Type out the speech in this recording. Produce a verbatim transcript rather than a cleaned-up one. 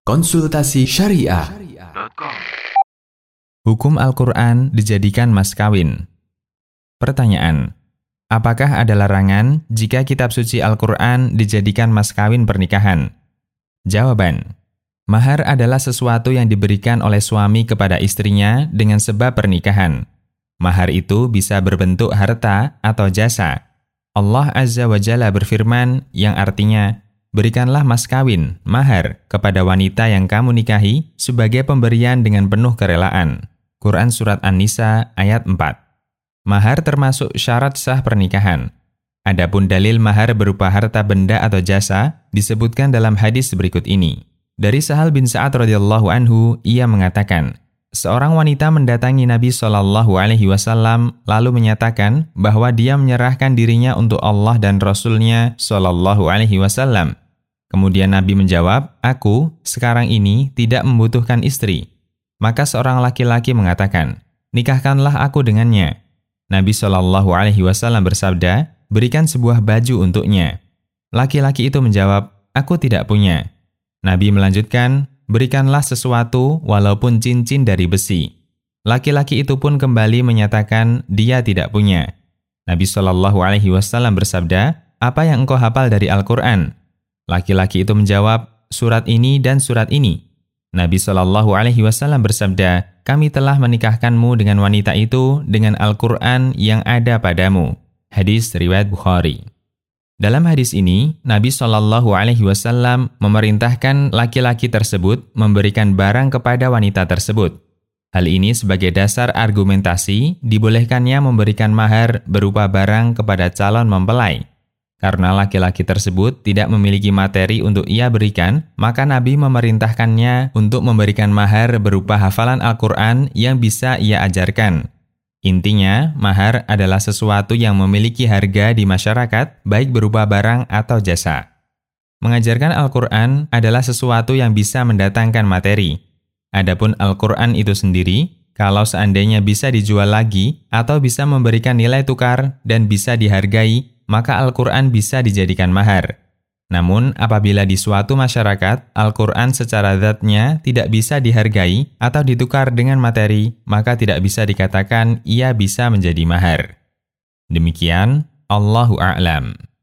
Konsultasi Syariah. Hukum Al-Quran dijadikan mas kawin. Pertanyaan: apakah ada larangan jika kitab suci Al-Quran dijadikan mas kawin pernikahan? Jawaban: mahar adalah sesuatu yang diberikan oleh suami kepada istrinya dengan sebab pernikahan. Mahar itu bisa berbentuk harta atau jasa. Allah Azza wa Jalla berfirman yang artinya, berikanlah mas kawin, mahar, kepada wanita yang kamu nikahi sebagai pemberian dengan penuh kerelaan. Quran Surat An-Nisa ayat empat. Mahar termasuk syarat sah pernikahan. Adapun dalil mahar berupa harta benda atau jasa disebutkan dalam hadis berikut ini. Dari Sahal bin Sa'ad radhiyallahu anhu, ia mengatakan, seorang wanita mendatangi Nabi shallallahu alaihi wasallam lalu menyatakan bahwa dia menyerahkan dirinya untuk Allah dan Rasul-Nya shallallahu alaihi wasallam. Kemudian Nabi menjawab, aku sekarang ini tidak membutuhkan istri. Maka seorang laki-laki mengatakan, nikahkanlah aku dengannya. Nabi shallallahu alaihi wasallam bersabda, berikan sebuah baju untuknya. Laki-laki itu menjawab, aku tidak punya. Nabi melanjutkan, berikanlah sesuatu walaupun cincin dari besi. Laki-laki itu pun kembali menyatakan dia tidak punya. Nabi shallallahu alaihi wasallam bersabda, apa yang engkau hafal dari Al-Quran? Laki-laki itu menjawab, surat ini dan surat ini. Nabi shallallahu alaihi wasallam bersabda, kami telah menikahkanmu dengan wanita itu dengan Al-Quran yang ada padamu. Hadis riwayat Bukhari. Dalam hadis ini, Nabi shallallahu alaihi wasallam memerintahkan laki-laki tersebut memberikan barang kepada wanita tersebut. Hal ini sebagai dasar argumentasi dibolehkannya memberikan mahar berupa barang kepada calon mempelai. Karena laki-laki tersebut tidak memiliki materi untuk ia berikan, maka Nabi memerintahkannya untuk memberikan mahar berupa hafalan Al-Quran yang bisa ia ajarkan. Intinya, mahar adalah sesuatu yang memiliki harga di masyarakat, baik berupa barang atau jasa. Mengajarkan Al-Quran adalah sesuatu yang bisa mendatangkan materi. Adapun Al-Quran itu sendiri, kalau seandainya bisa dijual lagi atau bisa memberikan nilai tukar dan bisa dihargai, maka Al-Quran bisa dijadikan mahar. Namun, apabila di suatu masyarakat, Al-Quran secara zatnya tidak bisa dihargai atau ditukar dengan materi, maka tidak bisa dikatakan ia bisa menjadi mahar. Demikian, Allahu a'lam.